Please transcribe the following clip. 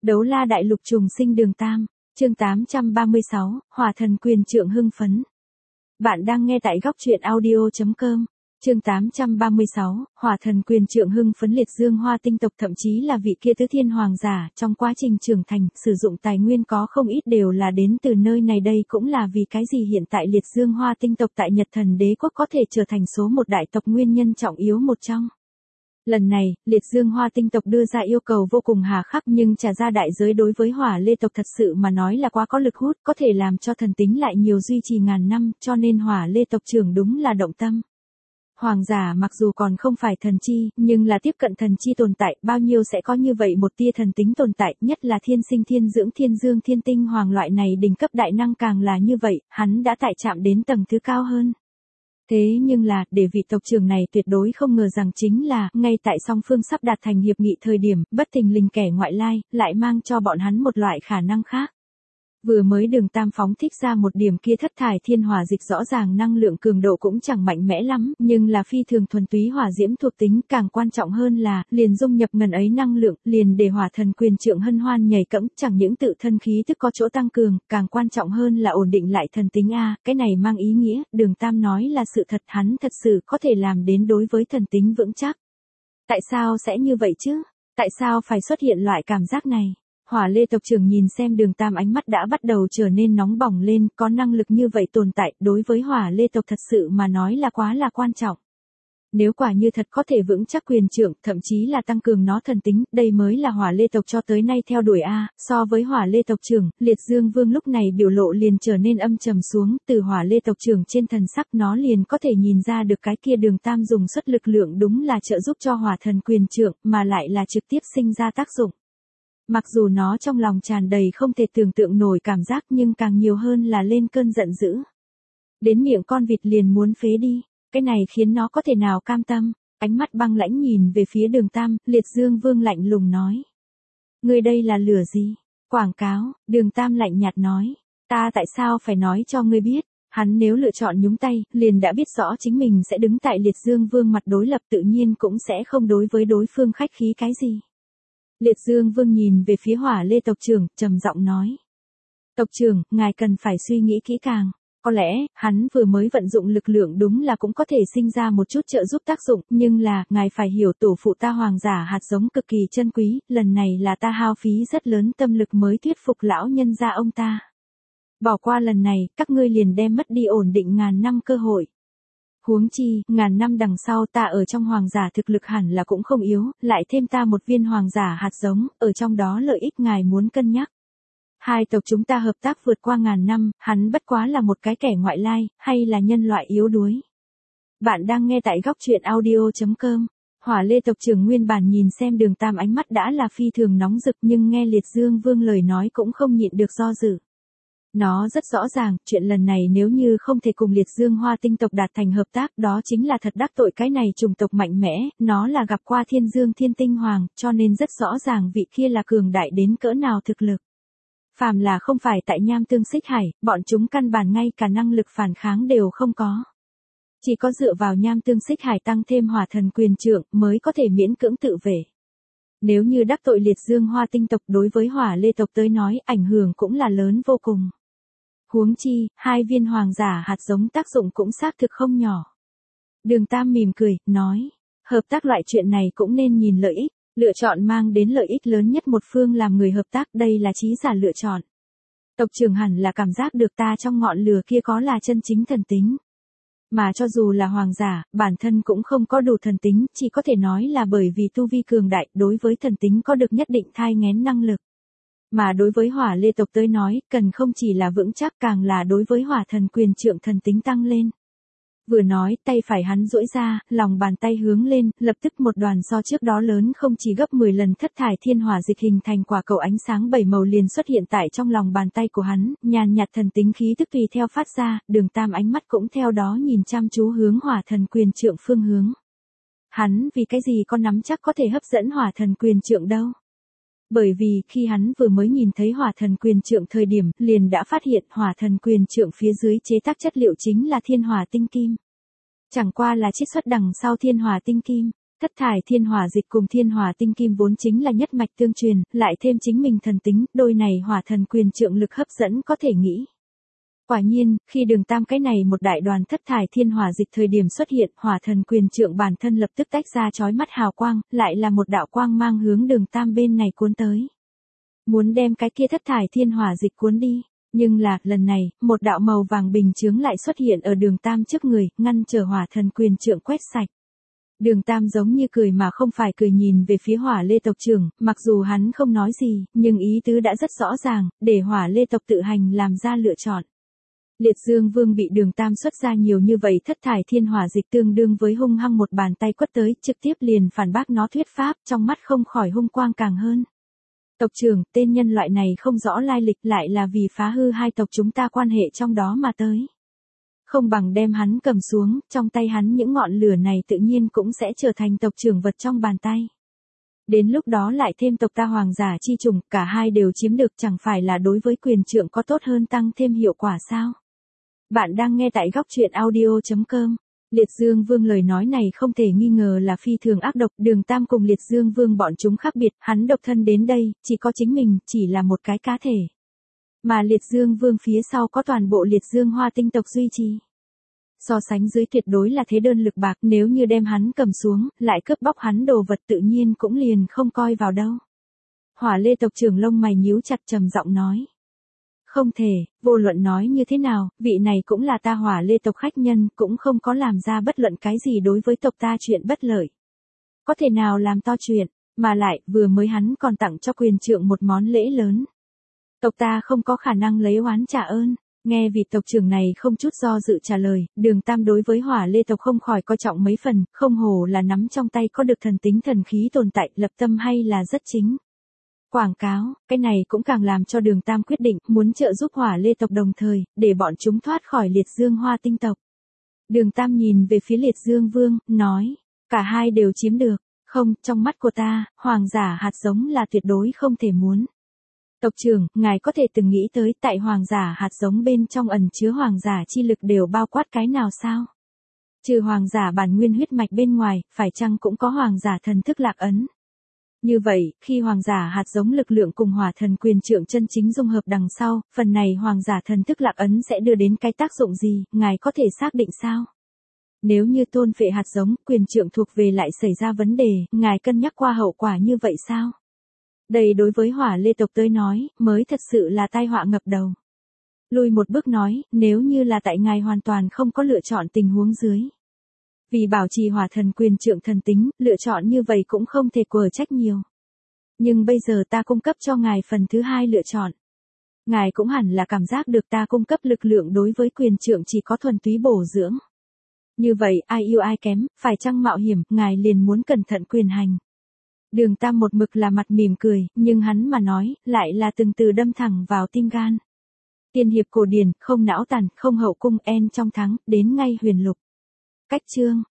Đấu la đại lục trùng sinh đường Tam, chương 836, Hỏa thần quyền trượng hưng phấn. Bạn đang nghe tại góc truyện audio.com, chương 836, Hỏa thần quyền trượng hưng phấn. Liệt dương hoa tinh tộc thậm chí là vị kia tứ thiên hoàng giả, trong quá trình trưởng thành, sử dụng tài nguyên có không ít đều là đến từ nơi này. Đây cũng là vì cái gì hiện tại liệt dương hoa tinh tộc tại Nhật thần đế quốc có thể trở thành số một đại tộc nguyên nhân trọng yếu một trong. Lần này, liệt dương hoa tinh tộc đưa ra yêu cầu vô cùng hà khắc nhưng trả ra đại giới đối với hỏa lê tộc thật sự mà nói là quá có lực hút, có thể làm cho thần tính lại nhiều duy trì ngàn năm, cho nên hỏa lê tộc trưởng đúng là động tâm. Hoàng giả mặc dù còn không phải thần chi, nhưng là tiếp cận thần chi tồn tại, bao nhiêu sẽ có như vậy một tia thần tính tồn tại, nhất là thiên sinh thiên dưỡng thiên dương thiên tinh hoàng loại này đỉnh cấp đại năng càng là như vậy, hắn đã tại chạm đến tầng thứ cao hơn. Thế nhưng là, để vị tộc trưởng này tuyệt đối không ngờ rằng chính là, ngay tại song phương sắp đạt thành hiệp nghị thời điểm, bất thình lình kẻ ngoại lai, lại mang cho bọn hắn một loại khả năng khác. Vừa mới đường Tam phóng thích ra một điểm kia thất thải thiên hỏa dịch, rõ ràng năng lượng cường độ cũng chẳng mạnh mẽ lắm, nhưng là phi thường thuần túy hỏa diễm thuộc tính, càng quan trọng hơn là, liền dung nhập ngần ấy năng lượng, liền để hỏa thần quyền trượng hân hoan nhảy cẫng, chẳng những tự thân khí tức có chỗ tăng cường, càng quan trọng hơn là ổn định lại thần tính a, cái này mang ý nghĩa, đường Tam nói là sự thật, hắn thật sự có thể làm đến đối với thần tính vững chắc. Tại sao sẽ như vậy chứ? Tại sao phải xuất hiện loại cảm giác này? Hỏa lê tộc trưởng nhìn xem đường Tam, ánh mắt đã bắt đầu trở nên nóng bỏng lên, có năng lực như vậy tồn tại, đối với hỏa lê tộc thật sự mà nói là quá là quan trọng. Nếu quả như thật có thể vững chắc quyền trượng, thậm chí là tăng cường nó thần tính, đây mới là hỏa lê tộc cho tới nay theo đuổi a. So với hỏa lê tộc trưởng, liệt dương vương lúc này biểu lộ liền trở nên âm trầm xuống, từ hỏa lê tộc trưởng trên thần sắc nó liền có thể nhìn ra được cái kia đường Tam dùng suất lực lượng đúng là trợ giúp cho hỏa thần quyền trượng, mà lại là trực tiếp sinh ra tác dụng. Mặc dù nó trong lòng tràn đầy không thể tưởng tượng nổi cảm giác nhưng càng nhiều hơn là lên cơn giận dữ. Đến miệng con vịt liền muốn phế đi, cái này khiến nó có thể nào cam tâm, ánh mắt băng lãnh nhìn về phía đường Tam, liệt dương vương lạnh lùng nói. Ngươi đây là lửa gì? Quảng cáo, đường Tam lạnh nhạt nói. Ta tại sao phải nói cho ngươi biết? Hắn nếu lựa chọn nhúng tay, liền đã biết rõ chính mình sẽ đứng tại liệt dương vương mặt đối lập, tự nhiên cũng sẽ không đối với đối phương khách khí cái gì. Liệt dương vương nhìn về phía hỏa lê tộc trưởng, trầm giọng nói. Tộc trưởng, ngài cần phải suy nghĩ kỹ càng. Có lẽ, hắn vừa mới vận dụng lực lượng đúng là cũng có thể sinh ra một chút trợ giúp tác dụng, nhưng là, ngài phải hiểu tổ phụ ta hoàng giả hạt giống cực kỳ chân quý, lần này là ta hao phí rất lớn tâm lực mới thuyết phục lão nhân gia ông ta. Bỏ qua lần này, các ngươi liền đem mất đi ổn định ngàn năm cơ hội. Huống chi, ngàn năm đằng sau ta ở trong hoàng giả thực lực hẳn là cũng không yếu, lại thêm ta một viên hoàng giả hạt giống, ở trong đó lợi ích ngài muốn cân nhắc. Hai tộc chúng ta hợp tác vượt qua ngàn năm, hắn bất quá là một cái kẻ ngoại lai, hay là nhân loại yếu đuối. Bạn đang nghe tại góc truyện audio.com, hỏa lê tộc trưởng nguyên bản nhìn xem đường Tam, ánh mắt đã là phi thường nóng rực nhưng nghe liệt dương vương lời nói cũng không nhịn được do dự. Nó rất rõ ràng, chuyện lần này nếu như không thể cùng liệt dương hoa tinh tộc đạt thành hợp tác, đó chính là thật đắc tội cái này chủng tộc mạnh mẽ, nó là gặp qua thiên dương thiên tinh hoàng, cho nên rất rõ ràng vị kia là cường đại đến cỡ nào thực lực. Phàm là không phải tại nham tương xích hải, bọn chúng căn bản ngay cả năng lực phản kháng đều không có. Chỉ có dựa vào nham tương xích hải tăng thêm hỏa thần quyền trượng mới có thể miễn cưỡng tự vệ. Nếu như đắc tội liệt dương hoa tinh tộc đối với hỏa lê tộc tới nói, ảnh hưởng cũng là lớn vô cùng. Huống chi, hai viên hoàng giả hạt giống tác dụng cũng xác thực không nhỏ. Đường Tam mỉm cười, nói, hợp tác loại chuyện này cũng nên nhìn lợi ích, lựa chọn mang đến lợi ích lớn nhất một phương làm người hợp tác, đây là trí giả lựa chọn. Tộc trưởng hẳn là cảm giác được ta trong ngọn lửa kia có là chân chính thần tính. Mà cho dù là hoàng giả, bản thân cũng không có đủ thần tính, chỉ có thể nói là bởi vì tu vi cường đại, đối với thần tính có được nhất định thai nghén năng lực. Mà đối với hỏa lê tộc tới nói, cần không chỉ là vững chắc, càng là đối với hỏa thần quyền trượng thần tính tăng lên. Vừa nói, tay phải hắn duỗi ra, lòng bàn tay hướng lên, lập tức một đoàn so trước đó lớn không chỉ gấp 10 lần thất thải thiên hỏa dịch hình thành quả cầu ánh sáng 7 màu liền xuất hiện tại trong lòng bàn tay của hắn, nhàn nhạt thần tính khí tức tùy theo phát ra, đường Tam ánh mắt cũng theo đó nhìn chăm chú hướng hỏa thần quyền trượng phương hướng. Hắn vì cái gì có nắm chắc có thể hấp dẫn hỏa thần quyền trượng đâu? Bởi vì khi hắn vừa mới nhìn thấy hỏa thần quyền trượng thời điểm, liền đã phát hiện hỏa thần quyền trượng phía dưới chế tác chất liệu chính là thiên hỏa tinh kim. Chẳng qua là chiết xuất đằng sau thiên hỏa tinh kim, Thất thải thiên hỏa dịch cùng thiên hỏa tinh kim vốn chính là nhất mạch tương truyền, lại thêm chính mình thần tính, đôi này hỏa thần quyền trượng lực hấp dẫn có thể nghĩ. Quả nhiên, khi Đường Tam cái này một đại đoàn thất thải thiên hỏa dịch thời điểm xuất hiện, hỏa thần quyền trượng bản thân lập tức tách ra chói mắt hào quang, lại là một đạo quang mang hướng Đường Tam bên này cuốn tới. Muốn đem cái kia thất thải thiên hỏa dịch cuốn đi, nhưng là, lần này, một đạo màu vàng bình chướng lại xuất hiện ở Đường Tam trước người, ngăn trở hỏa thần quyền trượng quét sạch. Đường Tam giống như cười mà không phải cười nhìn về phía Hỏa Lê tộc trưởng, mặc dù hắn không nói gì, nhưng ý tứ đã rất rõ ràng, để Hỏa Lê tộc tự hành làm ra lựa chọn. Liệt Dương Vương bị Đường Tam xuất ra nhiều như vậy thất thải thiên hỏa dịch tương đương với hung hăng một bàn tay quất tới, trực tiếp liền phản bác nó thuyết pháp, trong mắt không khỏi hung quang càng hơn. Tộc trưởng, tên nhân loại này không rõ lai lịch lại là vì phá hư hai tộc chúng ta quan hệ trong đó mà tới. Không bằng đem hắn cầm xuống, trong tay hắn những ngọn lửa này tự nhiên cũng sẽ trở thành tộc trưởng vật trong bàn tay. Đến lúc đó lại thêm tộc ta hoàng giả chi trùng, cả hai đều chiếm được chẳng phải là đối với quyền trượng có tốt hơn tăng thêm hiệu quả sao? Bạn đang nghe tại góc truyện audio.com. Liệt Dương Vương lời nói này không thể nghi ngờ là phi thường ác độc, Đường Tam cùng Liệt Dương Vương bọn chúng khác biệt, hắn độc thân đến đây, chỉ có chính mình, chỉ là một cái cá thể. Mà Liệt Dương Vương phía sau có toàn bộ Liệt Dương Hoa tinh tộc duy trì. So sánh dưới tuyệt đối là thế đơn lực bạc, nếu như đem hắn cầm xuống, lại cướp bóc hắn đồ vật tự nhiên cũng liền không coi vào đâu. Hỏa Lê tộc trưởng lông mày nhíu chặt trầm giọng nói. Không thể, vô luận nói như thế nào, vị này cũng là ta Hỏa Lê tộc khách nhân, cũng không có làm ra bất luận cái gì đối với tộc ta chuyện bất lợi. Có thể nào làm to chuyện, mà lại, vừa mới hắn còn tặng cho quyền trượng một món lễ lớn. Tộc ta không có khả năng lấy oán trả ơn. Nghe vị tộc trưởng này không chút do dự trả lời, Đường Tam đối với Hỏa Lê tộc không khỏi coi trọng mấy phần, không hồ là nắm trong tay có được thần tính thần khí tồn tại, lập tâm hay là rất chính. Quảng cáo, cái này cũng càng làm cho Đường Tam quyết định muốn trợ giúp Hỏa Lê tộc đồng thời, để bọn chúng thoát khỏi Liệt Dương Hoa tinh tộc. Đường Tam nhìn về phía Liệt Dương Vương, nói, cả hai đều chiếm được, không, trong mắt của ta, hoàng giả hạt giống là tuyệt đối không thể muốn. Tộc trưởng, ngài có thể từng nghĩ tới tại hoàng giả hạt giống bên trong ẩn chứa hoàng giả chi lực đều bao quát cái nào sao? Trừ hoàng giả bản nguyên huyết mạch bên ngoài, phải chăng cũng có hoàng giả thần thức lạc ấn? Như vậy, khi hoàng giả hạt giống lực lượng cùng hỏa thần quyền trượng chân chính dung hợp đằng sau, phần này hoàng giả thần thức lạc ấn sẽ đưa đến cái tác dụng gì, ngài có thể xác định sao? Nếu như tôn phệ hạt giống, quyền trượng thuộc về lại xảy ra vấn đề, ngài cân nhắc qua hậu quả như vậy sao? Đây đối với Hỏa Lê tộc tới nói, mới thật sự là tai họa ngập đầu. Lùi một bước nói, nếu như là tại ngài hoàn toàn không có lựa chọn tình huống dưới. Vì bảo trì hỏa thần quyền trượng thần tính, lựa chọn như vậy cũng không thể quở trách nhiều. Nhưng bây giờ ta cung cấp cho ngài phần thứ hai lựa chọn. Ngài cũng hẳn là cảm giác được ta cung cấp lực lượng đối với quyền trượng chỉ có thuần túy bổ dưỡng. Như vậy, ai yêu ai kém, phải chăng mạo hiểm, ngài liền muốn cẩn thận quyền hành. Đường Tam một mực là mặt mỉm cười, nhưng hắn mà nói, lại là từng từ đâm thẳng vào tim gan. Tiên hiệp cổ điển, không não tàn, không hậu cung en trong thắng, đến ngay huyền lục. Cách chương.